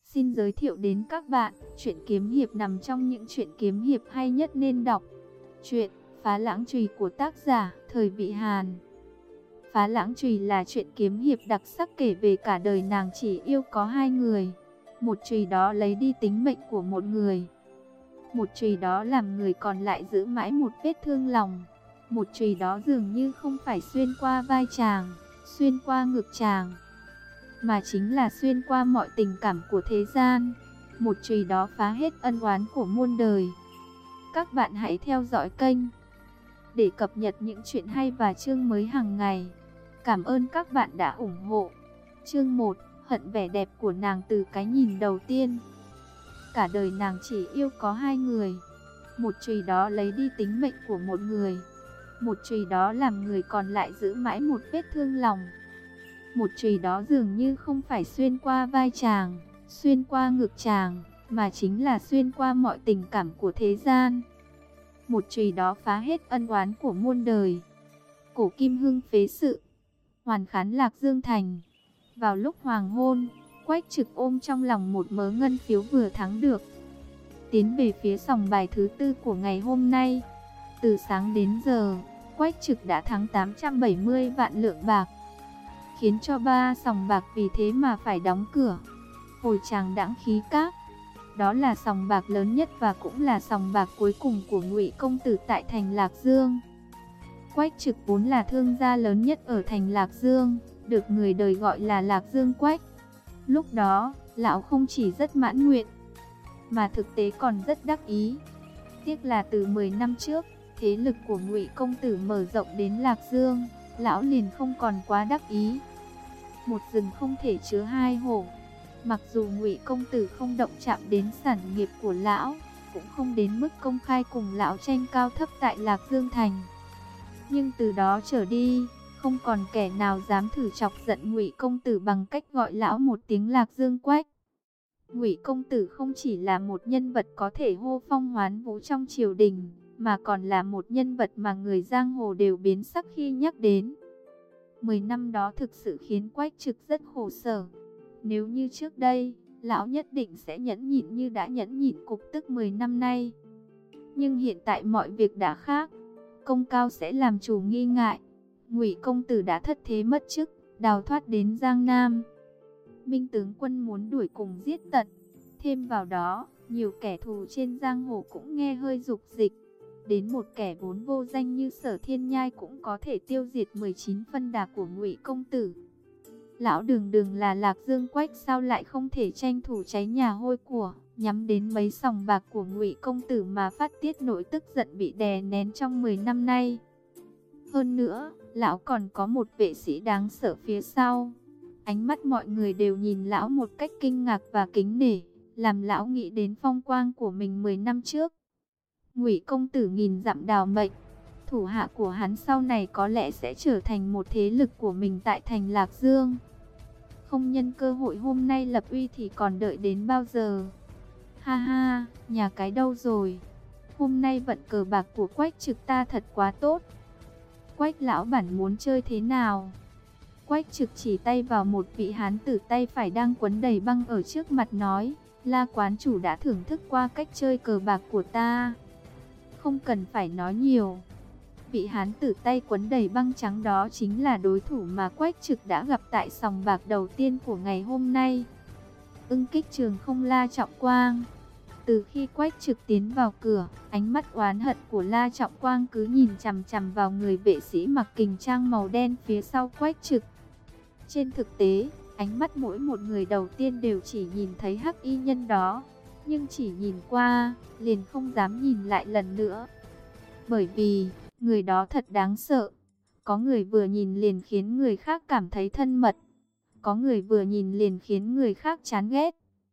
Xin giới thiệu đến các bạn, truyện kiếm hiệp nằm trong những truyện kiếm hiệp hay nhất nên đọc. Truyện Phá Lãng Chùy của tác giả Thời Vị Hàn. Phá Lãng Chùy là truyện kiếm hiệp đặc sắc kể về cả đời nàng chỉ yêu có hai người. Một chùy đó lấy đi tính mệnh của một người. Một chùy đó làm người còn lại giữ mãi một vết thương lòng. Một chùy đó dường như không phải xuyên qua vai chàng, xuyên qua ngực chàng, mà chính là xuyên qua mọi tình cảm của thế gian. Một chùy đó phá hết ân oán của muôn đời. Các bạn hãy theo dõi kênh để cập nhật những chuyện hay và chương mới hàng ngày. Cảm ơn các bạn đã ủng hộ. Chương 1, hận vẻ đẹp của nàng từ cái nhìn đầu tiên. Cả đời nàng chỉ yêu có hai người. Một chùy đó lấy đi tính mệnh của một người. Một chùy đó làm người còn lại giữ mãi một vết thương lòng. Một chùy đó dường như không phải xuyên qua vai chàng, xuyên qua ngực chàng, mà chính là xuyên qua mọi tình cảm của thế gian. Một chùy đó phá hết ân oán của muôn đời. Cổ Kim Hưng phế sự, hoàn khán Lạc Dương thành. Vào lúc hoàng hôn, Quách Trực ôm trong lòng một mớ ngân phiếu vừa thắng được, tiến về phía sòng bài thứ tư của ngày hôm nay. Từ sáng đến giờ, Quách Trực đã thắng 870 vạn lượng bạc, khiến cho ba sòng bạc vì thế mà phải đóng cửa. Hồi Tràng Đãng Khí Các, đó là sòng bạc lớn nhất và cũng là sòng bạc cuối cùng của Ngụy công tử tại thành Lạc Dương. Quách Trực vốn là thương gia lớn nhất ở thành Lạc Dương, được người đời gọi là Lạc Dương Quách. Lúc đó, lão không chỉ rất mãn nguyện, mà thực tế còn rất đắc ý. Tiếc là từ 10 năm trước, thế lực của Ngụy công tử mở rộng đến Lạc Dương, lão liền không còn quá đắc ý. Một rừng không thể chứa hai hổ. Mặc dù Ngụy công tử không động chạm đến sản nghiệp của lão, cũng không đến mức công khai cùng lão tranh cao thấp tại Lạc Dương thành, nhưng từ đó trở đi, không còn kẻ nào dám thử chọc giận Ngụy công tử bằng cách gọi lão một tiếng Lạc Dương Quách. Ngụy công tử không chỉ là một nhân vật có thể hô phong hoán vũ trong triều đình, mà còn là một nhân vật mà người giang hồ đều biến sắc khi nhắc đến. 10 năm đó thực sự khiến Quách Trực rất khổ sở. Nếu như trước đây, lão nhất định sẽ nhẫn nhịn như đã nhẫn nhịn cục tức 10 năm nay. Nhưng hiện tại mọi việc đã khác. Công cao sẽ làm chủ nghi ngại. Ngụy công tử đã thất thế mất chức, đào thoát đến Giang Nam. Minh tướng quân muốn đuổi cùng giết tận. Thêm vào đó, nhiều kẻ thù trên giang hồ cũng nghe hơi dục dịch. Đến một kẻ vốn vô danh như Sở Thiên Nhai cũng có thể tiêu diệt 19 phân đà của Ngụy công tử. Lão đường đường là Lạc Dương Quách, sao lại không thể tranh thủ cháy nhà hôi của, nhắm đến mấy sòng bạc của Ngụy công tử mà phát tiết nỗi tức giận bị đè nén trong 10 năm nay. Hơn nữa, lão còn có một vệ sĩ đáng sợ phía sau. Ánh mắt mọi người đều nhìn lão một cách kinh ngạc và kính nể, làm lão nghĩ đến phong quang của mình 10 năm trước. Ngụy công tử nghìn dặm đào mệnh, thủ hạ của hắn sau này có lẽ sẽ trở thành một thế lực của mình tại thành Lạc Dương. Không nhân cơ hội hôm nay lập uy thì còn đợi đến bao giờ? Ha ha, nhà cái đâu rồi? Hôm nay vận cờ bạc của Quách Trực ta thật quá tốt. Quách lão bản muốn chơi thế nào? Quách Trực chỉ tay vào một vị hán tử tay phải đang quấn đầy băng ở trước mặt nói, La quán chủ đã thưởng thức qua cách chơi cờ bạc của ta. Không cần phải nói nhiều. Vị hán tử tay quấn đầy băng trắng đó chính là đối thủ mà Quách Trực đã gặp tại sòng bạc đầu tiên của ngày hôm nay. Ưng Kích Trường Không La Trọng Quang. Từ khi Quách Trực tiến vào cửa, ánh mắt oán hận của La Trọng Quang cứ nhìn chằm chằm vào người vệ sĩ mặc kình trang màu đen phía sau Quách Trực. Trên thực tế, ánh mắt mỗi một người đầu tiên đều chỉ nhìn thấy hắc y nhân đó, nhưng chỉ nhìn qua, liền không dám nhìn lại lần nữa. Bởi vì, người đó thật đáng sợ. Có người vừa nhìn liền khiến người khác cảm thấy thân mật. Có người vừa nhìn liền khiến người khác chán ghét.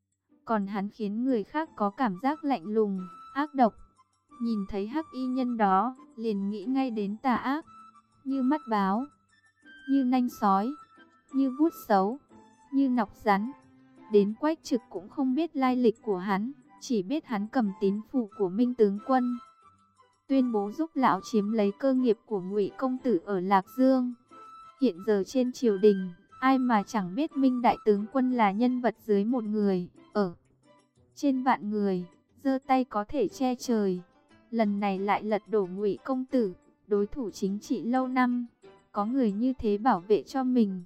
Còn hắn khiến người khác có cảm giác lạnh lùng, ác độc. Nhìn thấy hắc y nhân đó, liền nghĩ ngay đến tà ác. Như mắt báo, như nanh sói, như vuốt sấu, như nọc rắn. Đến Quách Trực cũng không biết lai lịch của hắn, chỉ biết hắn cầm tín phủ của Minh tướng quân, tuyên bố giúp lão chiếm lấy cơ nghiệp của Ngụy công tử ở Lạc Dương. Hiện giờ trên triều đình, ai mà chẳng biết Minh đại tướng quân là nhân vật dưới một người. ở trên vạn người, giơ tay có thể che trời. Lần này lại lật đổ Ngụy công tử, đối thủ chính trị lâu năm, có người như thế bảo vệ cho mình,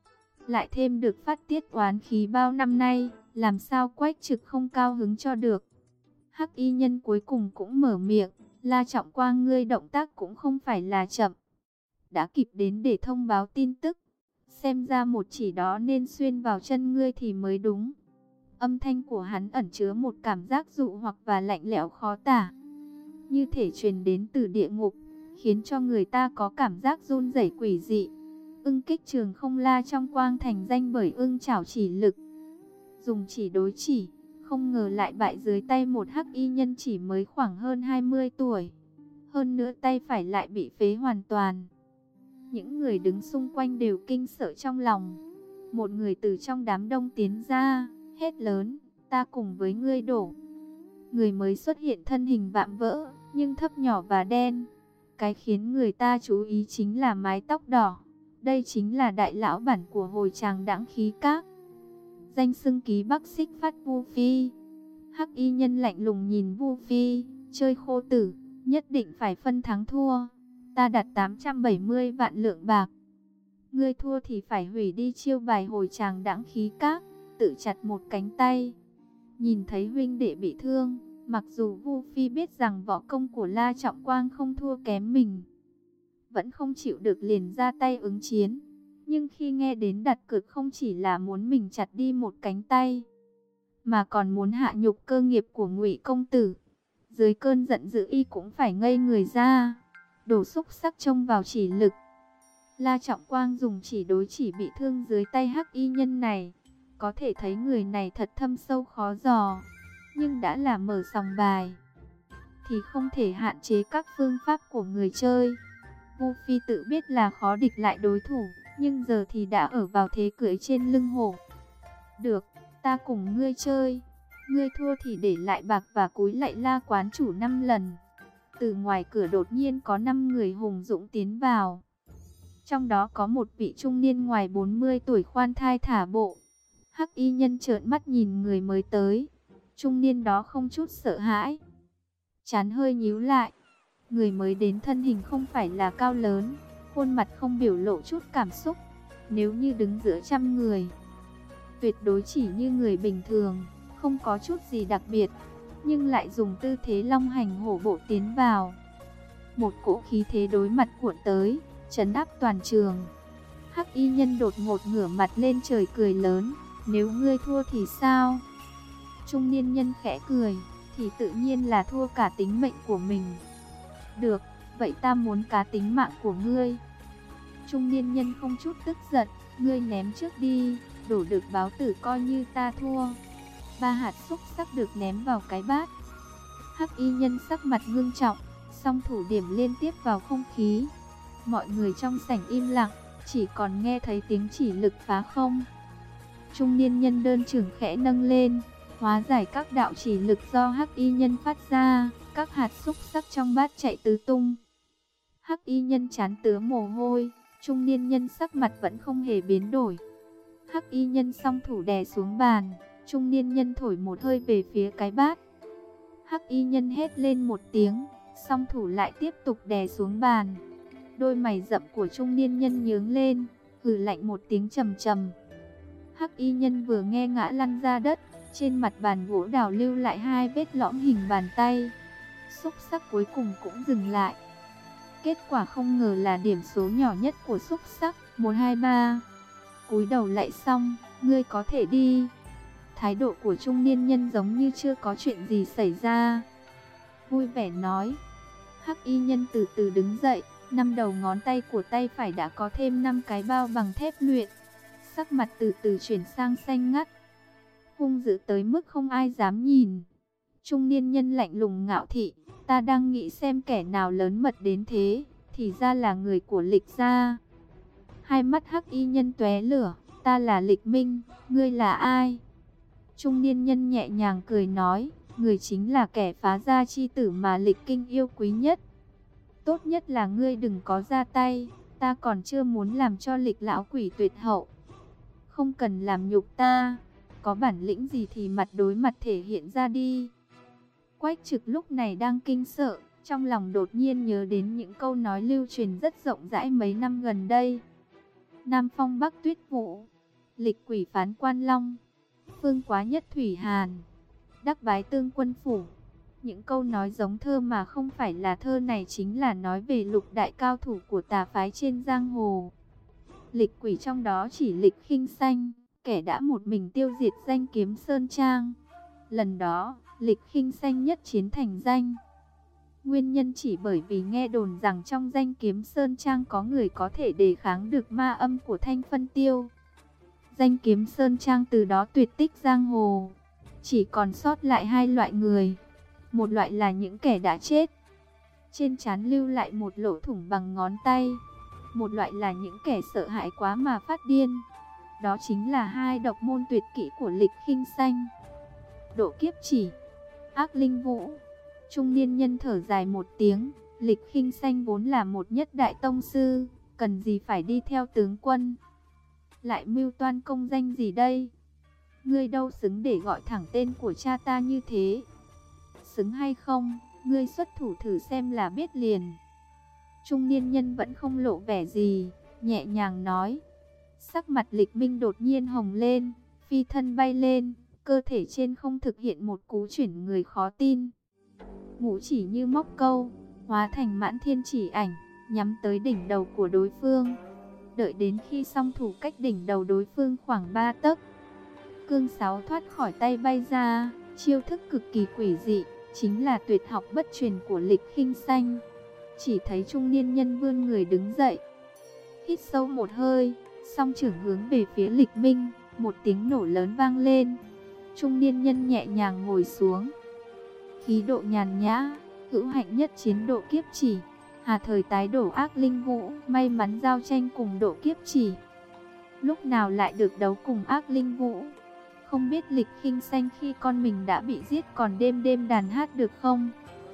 lại thêm được phát tiết oán khí bao năm nay, làm sao Quách Trực không cao hứng cho được. Hắc y nhân cuối cùng cũng mở miệng, La Trọng Quang, ngươi động tác cũng không phải là chậm, đã kịp đến để thông báo tin tức, xem ra một chỉ đó nên xuyên vào chân ngươi thì mới đúng. Âm thanh của hắn ẩn chứa một cảm giác dụ hoặc và lạnh lẽo khó tả, như thể truyền đến từ địa ngục, khiến cho người ta có cảm giác run rẩy quỷ dị. Ưng Kích Trường không, La Trọng Quang thành danh bởi ưng chảo chỉ lực, dùng chỉ đối chỉ, không ngờ lại bại dưới tay một hắc y nhân chỉ mới khoảng hơn 20 tuổi. Hơn nữa tay phải lại bị phế hoàn toàn. Những người đứng xung quanh đều kinh sợ trong lòng. Một người từ trong đám đông tiến ra, hét lớn, ta cùng với ngươi đổ. Người mới xuất hiện thân hình vạm vỡ, nhưng thấp nhỏ và đen. Cái khiến người ta chú ý chính là mái tóc đỏ. Đây chính là đại lão bản của hồi tràng Đãng Khí Các, danh xưng Ký Bắc Xích Phát Vu Phi. Hắc y nhân lạnh lùng nhìn Vu Phi, chơi khô tử, nhất định phải phân thắng thua. Ta đặt 870 vạn lượng bạc. Ngươi thua thì phải hủy đi chiêu bài hồi tràng Đãng Khí Các, tự chặt một cánh tay. Nhìn thấy huynh đệ bị thương, mặc dù Vu Phi biết rằng võ công của La Trọng Quang không thua kém mình, vẫn không chịu được liền ra tay ứng chiến. Nhưng khi nghe đến đặt cược không chỉ là muốn mình chặt đi một cánh tay, mà còn muốn hạ nhục cơ nghiệp của Ngụy công tử, dưới cơn giận dữ y cũng phải ngây người ra, đổ xúc sắc trông vào chỉ lực. La Trọng Quang dùng chỉ đối chỉ bị thương dưới tay hắc y nhân này, có thể thấy người này thật thâm sâu khó dò, nhưng đã là mở sòng bài, thì không thể hạn chế các phương pháp của người chơi. Vu Phi tự biết là khó địch lại đối thủ, nhưng giờ thì đã ở vào thế cưỡi trên lưng hổ. Được, ta cùng ngươi chơi. Ngươi thua thì để lại bạc và cúi lạy La quán chủ 5 lần. Từ ngoài cửa đột nhiên có 5 người hùng dũng tiến vào. Trong đó có một vị trung niên ngoài 40 tuổi khoan thai thả bộ. Hắc y nhân trợn mắt nhìn người mới tới. Trung niên đó không chút sợ hãi, trán hơi nhíu lại. Người mới đến thân hình không phải là cao lớn, khuôn mặt không biểu lộ chút cảm xúc. Nếu như đứng giữa trăm người, tuyệt đối chỉ như người bình thường, không có chút gì đặc biệt, nhưng lại dùng tư thế long hành hổ bộ tiến vào. Một cỗ khí thế đối mặt cuộn tới, trấn áp toàn trường. Hắc y nhân đột ngột ngửa mặt lên trời cười lớn, nếu ngươi thua thì sao? Trung niên nhân khẽ cười, thì tự nhiên là thua cả tính mệnh của mình. Được, vậy ta muốn cá tính mạng của ngươi. Trung niên nhân không chút tức giận, ngươi ném trước đi, đổ được báo tử coi như ta thua. 3 hạt xúc sắc được ném vào cái bát. Hắc y nhân sắc mặt ngưng trọng, song thủ điểm liên tiếp vào không khí. Mọi người trong sảnh im lặng, chỉ còn nghe thấy tiếng chỉ lực phá không. Trung niên nhân đơn trưởng khẽ nâng lên, hóa giải các đạo chỉ lực do hắc y nhân phát ra, các hạt xúc sắc trong bát chạy tứ tung. Hắc y nhân chán tứa mồ hôi, trung niên nhân sắc mặt vẫn không hề biến đổi. Hắc y nhân song thủ đè xuống bàn, trung niên nhân thổi một hơi về phía cái bát. Hắc y nhân hét lên một tiếng, song thủ lại tiếp tục đè xuống bàn. Đôi mày rậm của trung niên nhân nhướng lên, hừ lạnh một tiếng trầm trầm. Hắc y nhân vừa nghe ngã lăn ra đất, trên mặt bàn gỗ đào lưu lại 2 vết lõm hình bàn tay. Xúc sắc cuối cùng cũng dừng lại. Kết quả không ngờ là điểm số nhỏ nhất của xúc sắc, 123. Cúi đầu lại xong, ngươi có thể đi. Thái độ của trung niên nhân giống như chưa có chuyện gì xảy ra, vui vẻ nói. Hắc y nhân từ từ đứng dậy, 5 đầu ngón tay của tay phải đã có thêm 5 cái bao bằng thép luyện. Sắc mặt từ từ chuyển sang xanh ngắt, hung dữ tới mức không ai dám nhìn. Trung niên nhân lạnh lùng ngạo thị, ta đang nghĩ xem kẻ nào lớn mật đến thế, thì ra là người của Lịch gia. Hai mắt hắc y nhân tóe lửa, ta là Lịch Minh, ngươi là ai? Trung niên nhân nhẹ nhàng cười nói, người chính là kẻ phá gia chi tử mà Lịch Kinh yêu quý nhất. Tốt nhất là ngươi đừng có ra tay, ta còn chưa muốn làm cho Lịch lão quỷ tuyệt hậu. Không cần làm nhục ta. có bản lĩnh gì thì mặt đối mặt thể hiện ra đi. Quách Trực lúc này đang kinh sợ, trong lòng đột nhiên nhớ đến những câu nói lưu truyền rất rộng rãi mấy năm gần đây. Nam phong Bắc tuyết vũ, lịch quỷ phán quan long, phương quá nhất thủy hàn, đắc bái tương quân phủ. Những câu nói giống thơ mà không phải là thơ này chính là nói về lục đại cao thủ của tà phái trên giang hồ. Lịch quỷ trong đó chỉ Lịch Khinh Sanh, kẻ đã một mình tiêu diệt Danh Kiếm Sơn Trang. Lần đó, Lịch Khinh Sanh nhất chiến thành danh. Nguyên nhân chỉ bởi vì nghe đồn rằng trong Danh Kiếm Sơn Trang có người có thể đề kháng được ma âm của Thanh Phân Tiêu. Danh Kiếm Sơn Trang từ đó tuyệt tích giang hồ, chỉ còn sót lại hai loại người. Một loại là những kẻ đã chết, trên trán lưu lại một lỗ thủng bằng ngón tay. Một loại là những kẻ sợ hãi quá mà phát điên. Đó chính là hai độc môn tuyệt kỹ của Lịch Khinh Sanh, Độ Kiếp Chỉ, Ác Linh Vũ. Trung niên nhân thở dài một tiếng, Lịch Khinh Sanh vốn là một nhất đại tông sư, cần gì phải đi theo tướng quân, lại mưu toan công danh gì đây? Ngươi đâu xứng để gọi thẳng tên của cha ta như thế. Xứng hay không, ngươi xuất thủ thử xem là biết liền. Trung niên nhân vẫn không lộ vẻ gì, nhẹ nhàng nói. Sắc mặt Lịch Minh đột nhiên hồng lên, phi thân bay lên, cơ thể trên không thực hiện một cú chuyển người khó tin. Ngũ chỉ như móc câu, hóa thành mãn thiên chỉ ảnh, nhắm tới đỉnh đầu của đối phương. Đợi đến khi song thủ cách đỉnh đầu đối phương khoảng 3 tấc, cương sáo thoát khỏi tay bay ra, chiêu thức cực kỳ quỷ dị, chính là tuyệt học bất truyền của Lịch Khinh Sanh. Chỉ thấy trung niên nhân vươn người đứng dậy, hít sâu một hơi, song trưởng hướng về phía Lịch Minh, một tiếng nổ lớn vang lên. Trung niên nhân nhẹ nhàng ngồi xuống, khí độ nhàn nhã, hữu hạnh nhất chiến Độ Kiếp Chỉ, hà thời tái đổ Ác Linh Vũ, may mắn giao tranh cùng Độ Kiếp Chỉ. Lúc nào lại được đấu cùng Ác Linh Vũ? Không biết Lịch Khinh Sanh khi con mình đã bị giết còn đêm đêm đàn hát được không?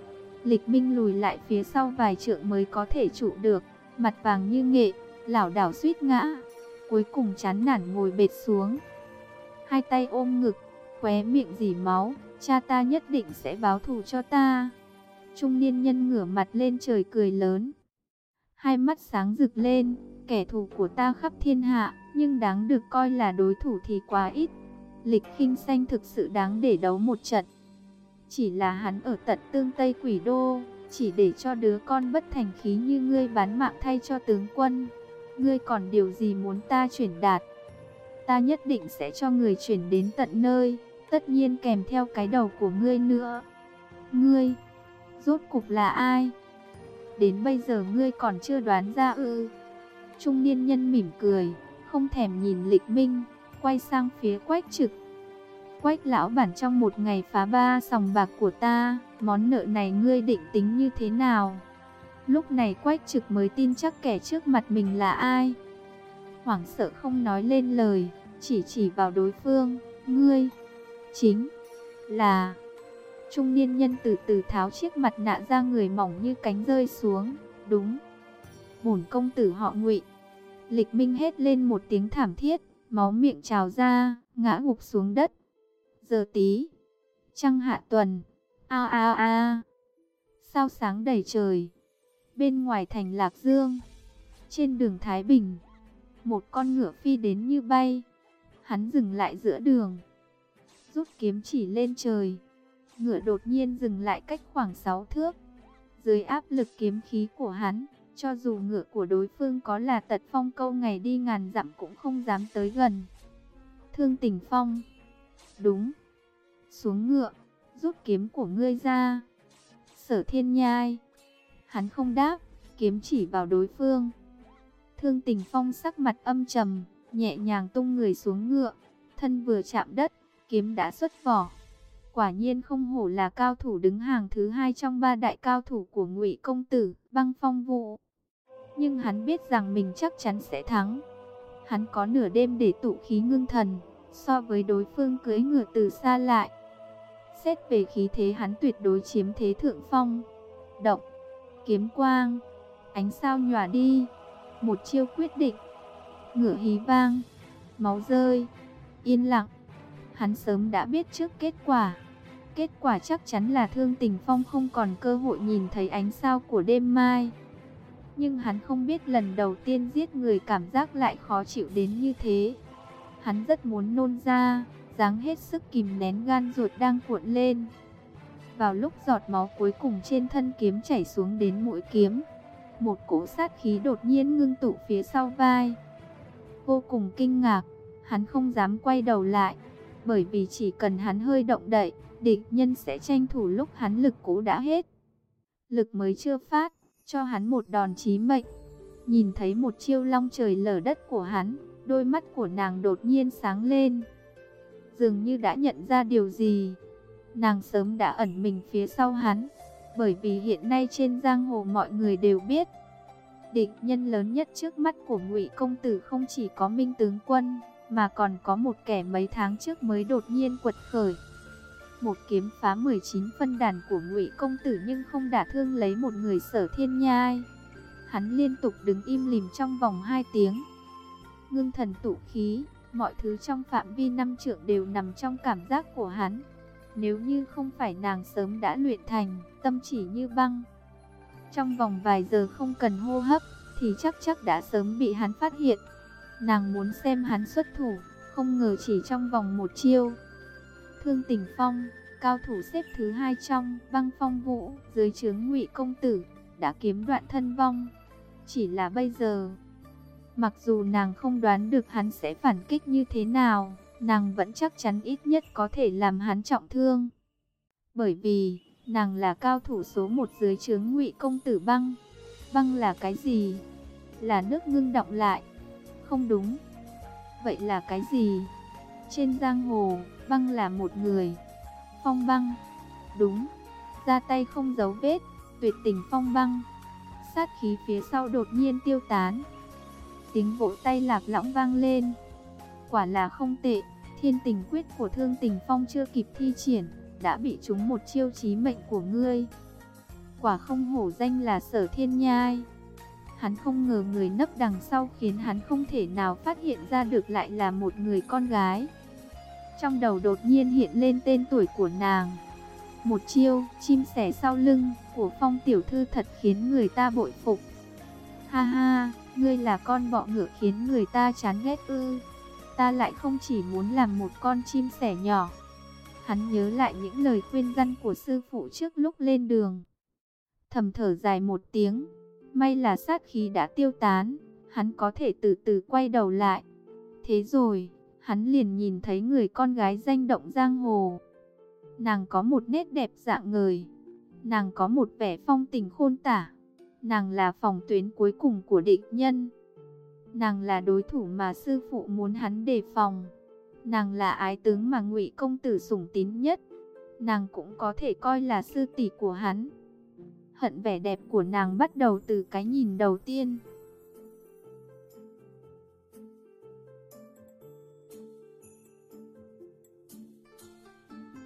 Lịch Minh lùi lại phía sau vài trượng mới có thể trụ được, mặt vàng như nghệ, lảo đảo suýt ngã, cuối cùng chán nản ngồi bệt xuống, hai tay ôm ngực, khóe miệng rỉ máu. Cha ta nhất định sẽ báo thù cho ta. Trung niên nhân ngửa mặt lên trời cười lớn, hai mắt sáng rực lên. Kẻ thù của ta khắp thiên hạ, nhưng đáng được coi là đối thủ thì quá ít. Lịch Khinh Sanh thực sự đáng để đấu một trận. Chỉ là hắn ở tận Tương Tây Quỷ Đô, chỉ để cho đứa con bất thành khí như ngươi bán mạng thay cho tướng quân. Ngươi còn điều gì muốn ta chuyển đạt? Ta nhất định sẽ cho người chuyển đến tận nơi, tất nhiên kèm theo cái đầu của ngươi nữa. Ngươi, rốt cục là ai? Đến bây giờ ngươi còn chưa đoán ra ư? Trung niên nhân mỉm cười, không thèm nhìn Lịch Minh, quay sang phía Quách Trực. Quách lão bản trong một ngày phá 3 sòng bạc của ta, món nợ này ngươi định tính như thế nào? Lúc này Quách Trực mới tin chắc kẻ trước mặt mình là ai. Hoảng sợ không nói lên lời, chỉ vào đối phương. Ngươi chính là... Trung niên nhân từ từ tháo chiếc mặt nạ ra, người mỏng như cánh rơi xuống. Đúng, bổn công tử họ Ngụy. Lịch Minh hét lên một tiếng thảm thiết, máu miệng trào ra, ngã gục xuống đất. Giờ tí, trăng hạ tuần, a a a, sao sáng đầy trời. Bên ngoài thành Lạc Dương, trên đường Thái Bình, một con ngựa phi đến như bay. Hắn dừng lại giữa đường, rút kiếm chỉ lên trời. Ngựa đột nhiên dừng lại cách khoảng 6 thước. Dưới áp lực kiếm khí của hắn, cho dù ngựa của đối phương có là Tật Phong câu ngày đi ngàn dặm cũng không dám tới gần. Thương Tình Phong, đúng, xuống ngựa, rút kiếm của ngươi ra. Sở Thiên Nhai, hắn không đáp, kiếm chỉ vào đối phương. Thương Tình Phong sắc mặt âm trầm, nhẹ nhàng tung người xuống ngựa, thân vừa chạm đất, kiếm đã xuất vỏ. Quả nhiên không hổ là cao thủ đứng hàng thứ 2 trong 3 đại cao thủ của Ngụy công tử, Băng Phong Vũ. Nhưng hắn biết rằng mình chắc chắn sẽ thắng. Hắn có nửa đêm để tụ khí ngưng thần, so với đối phương cưỡi ngựa từ xa lại. Xét về khí thế hắn tuyệt đối chiếm thế thượng phong. Động, kiếm quang, ánh sao nhòa đi, một chiêu quyết định. Ngựa hí vang, máu rơi, yên lặng. Hắn sớm đã biết trước kết quả. Kết quả chắc chắn là Thương Tình Phong không còn cơ hội nhìn thấy ánh sao của đêm mai. Nhưng hắn không biết lần đầu tiên giết người cảm giác lại khó chịu đến như thế. Hắn rất muốn nôn ra, ráng hết sức kìm nén gan ruột đang cuộn lên. Vào lúc giọt máu cuối cùng trên thân kiếm chảy xuống đến mũi kiếm, một cỗ sát khí đột nhiên ngưng tụ phía sau vai. Vô cùng kinh ngạc, hắn không dám quay đầu lại, bởi vì chỉ cần hắn hơi động đậy, địch nhân sẽ tranh thủ lúc hắn lực cũ đã hết. Lực mới chưa phát, cho hắn một đòn chí mệnh. Nhìn thấy một chiêu long trời lở đất của hắn, đôi mắt của nàng đột nhiên sáng lên. Dường như đã nhận ra điều gì, nàng sớm đã ẩn mình phía sau hắn. Bởi vì hiện nay trên giang hồ mọi người đều biết, địch nhân lớn nhất trước mắt của Ngụy công tử không chỉ có Minh tướng quân, mà còn có một kẻ mấy tháng trước mới đột nhiên quật khởi. Một kiếm phá 19 phân đàn của Ngụy công tử nhưng không đả thương lấy một người Sở Thiên Nhai. Hắn liên tục đứng im lìm trong vòng 2 tiếng. Ngưng thần tụ khí, mọi thứ trong phạm vi 5 trượng đều nằm trong cảm giác của hắn. Nếu như không phải nàng sớm đã luyện thành, tâm chỉ như băng, trong vòng vài giờ không cần hô hấp, thì chắc đã sớm bị hắn phát hiện. Nàng muốn xem hắn xuất thủ, không ngờ chỉ trong vòng một chiêu. Thương Tình Phong, cao thủ xếp thứ 2 trong Băng Phong Vũ, dưới trướng Ngụy công tử, đã kiếm đoạn thân vong. Chỉ là bây giờ, mặc dù nàng không đoán được hắn sẽ phản kích như thế nào, nàng vẫn chắc chắn ít nhất có thể làm hắn trọng thương. Bởi vì, nàng là cao thủ số 1 dưới trướng Ngụy công tử Băng. Băng là cái gì? Là nước ngưng đọng lại. Không đúng. Vậy là cái gì? Trên giang hồ, Băng là một người. Phong Băng. Đúng. Ra tay không giấu vết, tuyệt tình Phong Băng. Sát khí phía sau đột nhiên tiêu tán. Tiếng vỗ tay lạc lõng vang lên. Quả là không tệ, Thiên Tình Quyết của Thương Tình Phong chưa kịp thi triển, đã bị trúng một chiêu chí mệnh của ngươi. Quả không hổ danh là Sở Thiên Nhai. Hắn không ngờ người nấp đằng sau khiến hắn không thể nào phát hiện ra được lại là một người con gái. Trong đầu đột nhiên hiện lên tên tuổi của nàng. Một chiêu chim sẻ sau lưng của Phong tiểu thư thật khiến người ta bội phục. Ha ha, ngươi là con bọ ngựa khiến người ta chán ghét ư? Ta lại không chỉ muốn làm một con chim sẻ nhỏ. Hắn nhớ lại những lời khuyên răn của sư phụ trước lúc lên đường, thầm thở dài một tiếng. May là sát khí đã tiêu tán, hắn có thể từ từ quay đầu lại. Thế rồi, hắn liền nhìn thấy người con gái danh động giang hồ. Nàng có một nét đẹp rạng ngời, nàng có một vẻ phong tình khôn tả. Nàng là phòng tuyến cuối cùng của địch nhân. Nàng là đối thủ mà sư phụ muốn hắn đề phòng. Nàng là ái tướng mà Ngụy công tử sủng tín nhất. Nàng cũng có thể coi là sư tỷ của hắn. Hận vẻ đẹp của nàng bắt đầu từ cái nhìn đầu tiên.